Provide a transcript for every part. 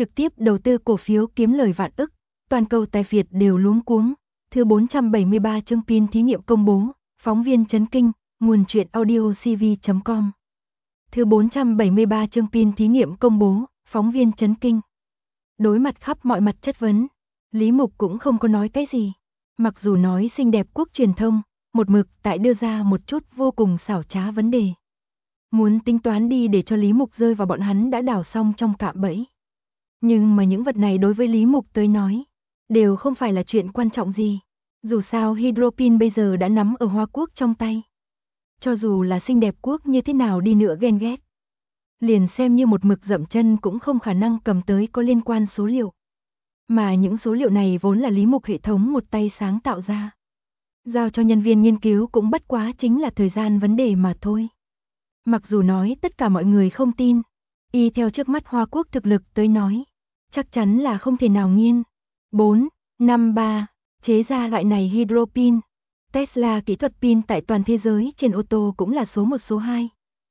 trực tiếp đầu tư cổ phiếu kiếm lời vạn ức, toàn cầu tài phiệt đều luống cuống. Thứ 473 chương pin thí nghiệm công bố, phóng viên chấn kinh, nguồn truyện audio cv.com. Thứ 473 chương pin thí nghiệm công bố, phóng viên chấn kinh. Đối mặt khắp mọi mặt chất vấn, Lý Mục cũng không có nói cái gì. Mặc dù nói xinh đẹp quốc truyền thông, một mực tại đưa ra một chút vô cùng xảo trá vấn đề. Muốn tính toán đi để cho Lý Mục rơi vào bọn hắn đã đào xong trong cạm bẫy. Nhưng mà những vật này đối với Lý Mục tới nói, đều không phải là chuyện quan trọng gì. Dù sao Hydropin bây giờ đã nắm ở Hoa Quốc trong tay. Cho dù là xinh đẹp quốc như thế nào đi nữa ghen ghét, liền xem như một mực dậm chân cũng không khả năng cầm tới có liên quan số liệu. Mà những số liệu này vốn là Lý Mục hệ thống một tay sáng tạo ra. Giao cho nhân viên nghiên cứu cũng bất quá chính là thời gian vấn đề mà thôi. Mặc dù nói tất cả mọi người không tin, y theo trước mắt Hoa Quốc thực lực tới nói, chắc chắn là không thể nào nghiên. 4, 5, 3, chế ra loại này hydropin. Tesla kỹ thuật pin tại toàn thế giới trên ô tô cũng là số 1 số 2.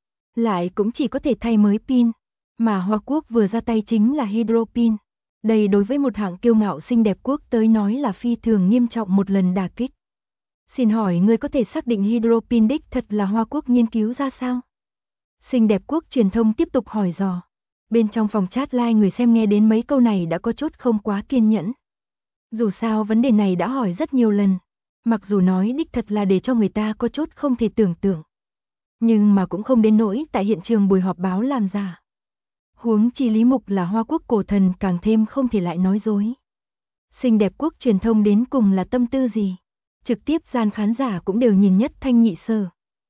Lại cũng chỉ có thể thay mới pin, mà Hoa Quốc vừa ra tay chính là hydropin. Đây đối với một hãng kiêu ngạo xinh đẹp quốc tới nói là phi thường nghiêm trọng một lần đả kích. Xin hỏi người có thể xác định hydropin đích thật là Hoa Quốc nghiên cứu ra sao? Xinh đẹp quốc truyền thông tiếp tục hỏi dò. Bên trong phòng chat live người xem nghe đến mấy câu này đã có chút không quá kiên nhẫn. Dù sao vấn đề này đã hỏi rất nhiều lần. Mặc dù nói đích thật là để cho người ta có chút không thể tưởng tượng. Nhưng mà cũng không đến nỗi tại hiện trường buổi họp báo làm giả. Huống chi Lý Mục là Hoa Quốc cổ thần càng thêm không thể lại nói dối. Xinh đẹp quốc truyền thông đến cùng là tâm tư gì? Trực tiếp gian khán giả cũng đều nhìn nhất thanh nhị sở.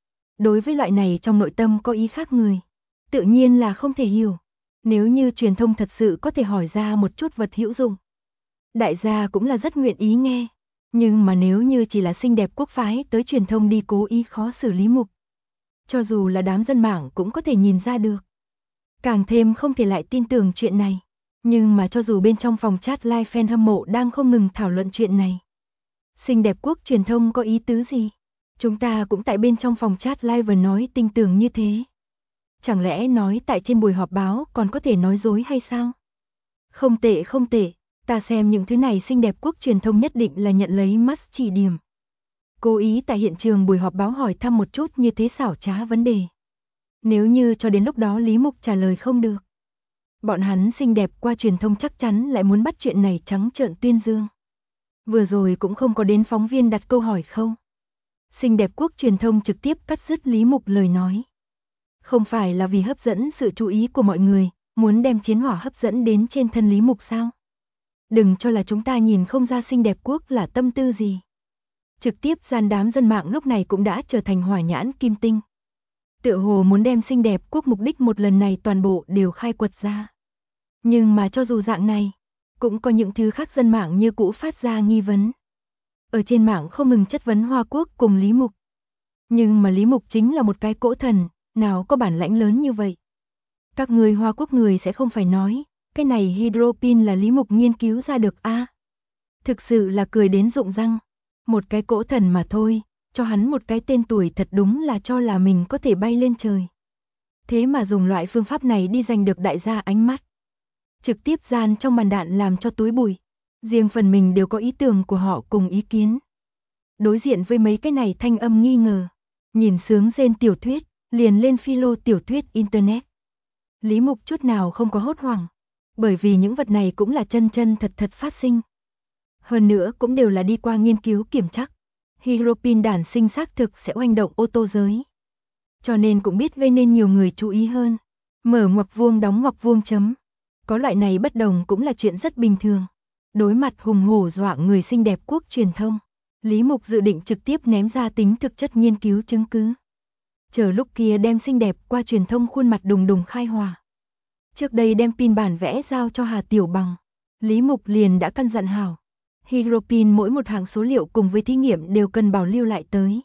Đối với loại này trong nội tâm có ý khác người, tự nhiên là không thể hiểu. Nếu như truyền thông thật sự có thể hỏi ra một chút vật hữu dụng, đại gia cũng là rất nguyện ý nghe. Nhưng mà nếu như chỉ là xinh đẹp quốc phái tới truyền thông đi cố ý khó xử Lý Mục, cho dù là đám dân mạng cũng có thể nhìn ra được. Càng thêm không thể lại tin tưởng chuyện này. Nhưng mà cho dù bên trong phòng chat live fan hâm mộ đang không ngừng thảo luận chuyện này, xinh đẹp quốc truyền thông có ý tứ gì? Chúng ta cũng tại bên trong phòng chat live vừa nói tin tưởng như thế. Chẳng lẽ nói tại trên buổi họp báo còn có thể nói dối hay sao? Không tệ không tệ, ta xem những thứ này xinh đẹp quốc truyền thông nhất định là nhận lấy mắt chỉ điểm. Cố ý tại hiện trường buổi họp báo hỏi thăm một chút như thế xảo trá vấn đề. Nếu như cho đến lúc đó Lý Mục trả lời không được, bọn hắn xinh đẹp qua truyền thông chắc chắn lại muốn bắt chuyện này trắng trợn tuyên dương. Vừa rồi cũng không có đến phóng viên đặt câu hỏi không. Xinh đẹp quốc truyền thông trực tiếp cắt dứt Lý Mục lời nói. Không phải là vì hấp dẫn sự chú ý của mọi người, muốn đem chiến hỏa hấp dẫn đến trên thân Lý Mục sao? Đừng cho là chúng ta nhìn không ra xinh đẹp quốc là tâm tư gì. Trực tiếp gian đám dân mạng lúc này cũng đã trở thành hỏa nhãn kim tinh. Tựa hồ muốn đem xinh đẹp quốc mục đích một lần này toàn bộ đều khai quật ra. Nhưng mà cho dù dạng này, cũng có những thứ khác dân mạng như cũ phát ra nghi vấn. Ở trên mạng không ngừng chất vấn Hoa Quốc cùng Lý Mục. Nhưng mà Lý Mục chính là một cái cỗ thần, nào có bản lãnh lớn như vậy. Các người Hoa Quốc người sẽ không phải nói, cái này hydropin là Lý Mục nghiên cứu ra được a. Thực sự là cười đến rụng răng. Một cái cỗ thần mà thôi, cho hắn một cái tên tuổi thật đúng là cho là mình có thể bay lên trời. Thế mà dùng loại phương pháp này đi giành được đại gia ánh mắt. Trực tiếp gian trong màn đạn làm cho túi bụi. Riêng phần mình đều có ý tưởng của họ cùng ý kiến. Đối diện với mấy cái này thanh âm nghi ngờ. Nhìn sướng rên tiểu thuyết, liền lên philo tiểu thuyết internet. Lý Mục chút nào không có hốt hoảng. Bởi vì những vật này cũng là chân chân thật thật phát sinh. Hơn nữa cũng đều là đi qua nghiên cứu kiểm chắc. Hydropin đản sinh xác thực sẽ oanh động ô tô giới. Cho nên cũng biết gây nên nhiều người chú ý hơn. Mở ngoặc vuông đóng ngoặc vuông chấm. Có loại này bất đồng cũng là chuyện rất bình thường. Đối mặt hùng hổ dọa người xinh đẹp quốc truyền thông, Lý Mục dự định trực tiếp ném ra tính thực chất nghiên cứu chứng cứ. Chờ lúc kia đem xinh đẹp qua truyền thông khuôn mặt đùng đùng khai hòa. Trước đây đem pin bản vẽ giao cho Hà Tiểu Bằng, Lý Mục liền đã căn dặn hảo. Hydropin mỗi một hạng số liệu cùng với thí nghiệm đều cần bảo lưu lại tới.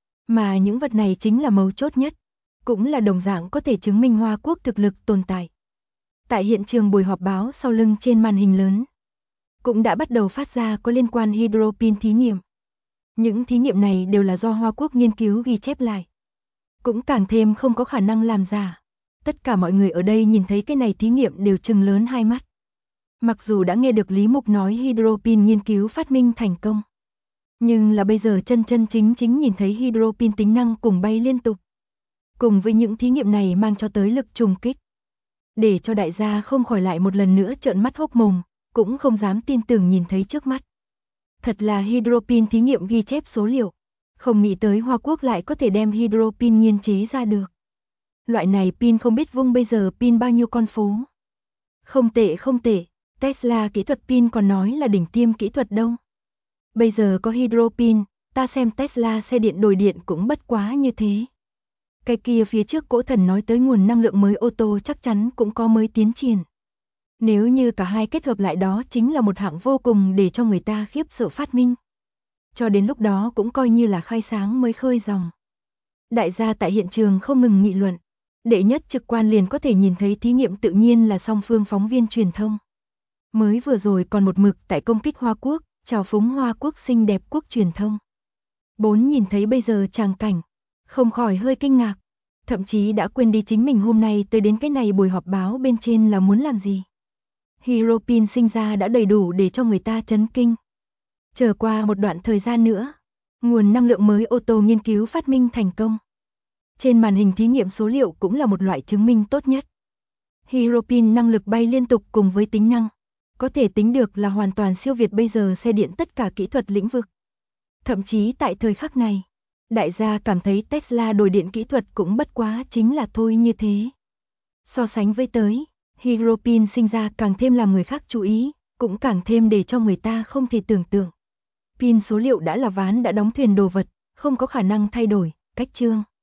Mà những vật này chính là mấu chốt nhất, cũng là đồng dạng có thể chứng minh Hoa Quốc thực lực tồn tại. Tại hiện trường buổi họp báo sau lưng trên màn hình lớn, cũng đã bắt đầu phát ra có liên quan hydropin thí nghiệm. Những thí nghiệm này đều là do Hoa Quốc nghiên cứu ghi chép lại. Cũng càng thêm không có khả năng làm giả. Tất cả mọi người ở đây nhìn thấy cái này thí nghiệm đều trừng lớn hai mắt. Mặc dù đã nghe được Lý Mục nói hydro pin nghiên cứu phát minh thành công, nhưng là bây giờ chân chính nhìn thấy hydro pin tính năng cùng bay liên tục. Cùng với những thí nghiệm này mang cho tới lực trùng kích, để cho đại gia không khỏi lại một lần nữa trợn mắt hốc mồm, cũng không dám tin tưởng nhìn thấy trước mắt. Thật là hydro pin thí nghiệm ghi chép số liệu, không nghĩ tới Hoa Quốc lại có thể đem hydro pin nghiên chế ra được. Loại này pin không biết vung bây giờ pin bao nhiêu con phố. Không tệ, Tesla kỹ thuật pin còn nói là đỉnh tiêm kỹ thuật đâu. Bây giờ có hydro pin, ta xem Tesla xe điện đổi điện cũng bất quá như thế. Cái kia phía trước Cỗ Thần nói tới nguồn năng lượng mới ô tô chắc chắn cũng có mới tiến triển. Nếu như cả hai kết hợp lại đó chính là một hạng vô cùng để cho người ta khiếp sợ phát minh. Cho đến lúc đó cũng coi như là khai sáng mới khơi dòng. Đại gia tại hiện trường không ngừng nghị luận. Đệ nhất trực quan liền có thể nhìn thấy thí nghiệm tự nhiên là song phương phóng viên truyền thông. Mới vừa rồi còn một mực tại công kích Hoa Quốc, chào phúng Hoa Quốc xinh đẹp quốc truyền thông. 4 nhìn thấy bây giờ tràng cảnh, không khỏi hơi kinh ngạc. Thậm chí đã quên đi chính mình hôm nay tới đến cái này buổi họp báo bên trên là muốn làm gì. Hydro pin sinh ra đã đầy đủ để cho người ta chấn kinh. Chờ qua một đoạn thời gian nữa, nguồn năng lượng mới ô tô nghiên cứu phát minh thành công. Trên màn hình thí nghiệm số liệu cũng là một loại chứng minh tốt nhất. Hydro pin năng lực bay liên tục cùng với tính năng, có thể tính được là hoàn toàn siêu việt bây giờ xe điện tất cả kỹ thuật lĩnh vực. Thậm chí tại thời khắc này, đại gia cảm thấy Tesla đổi điện kỹ thuật cũng bất quá chính là thôi như thế. So sánh với tới, hydro pin sinh ra càng thêm làm người khác chú ý, cũng càng thêm để cho người ta không thể tưởng tượng. Pin số liệu đã là ván đã đóng thuyền đồ vật, không có khả năng thay đổi, cách chương.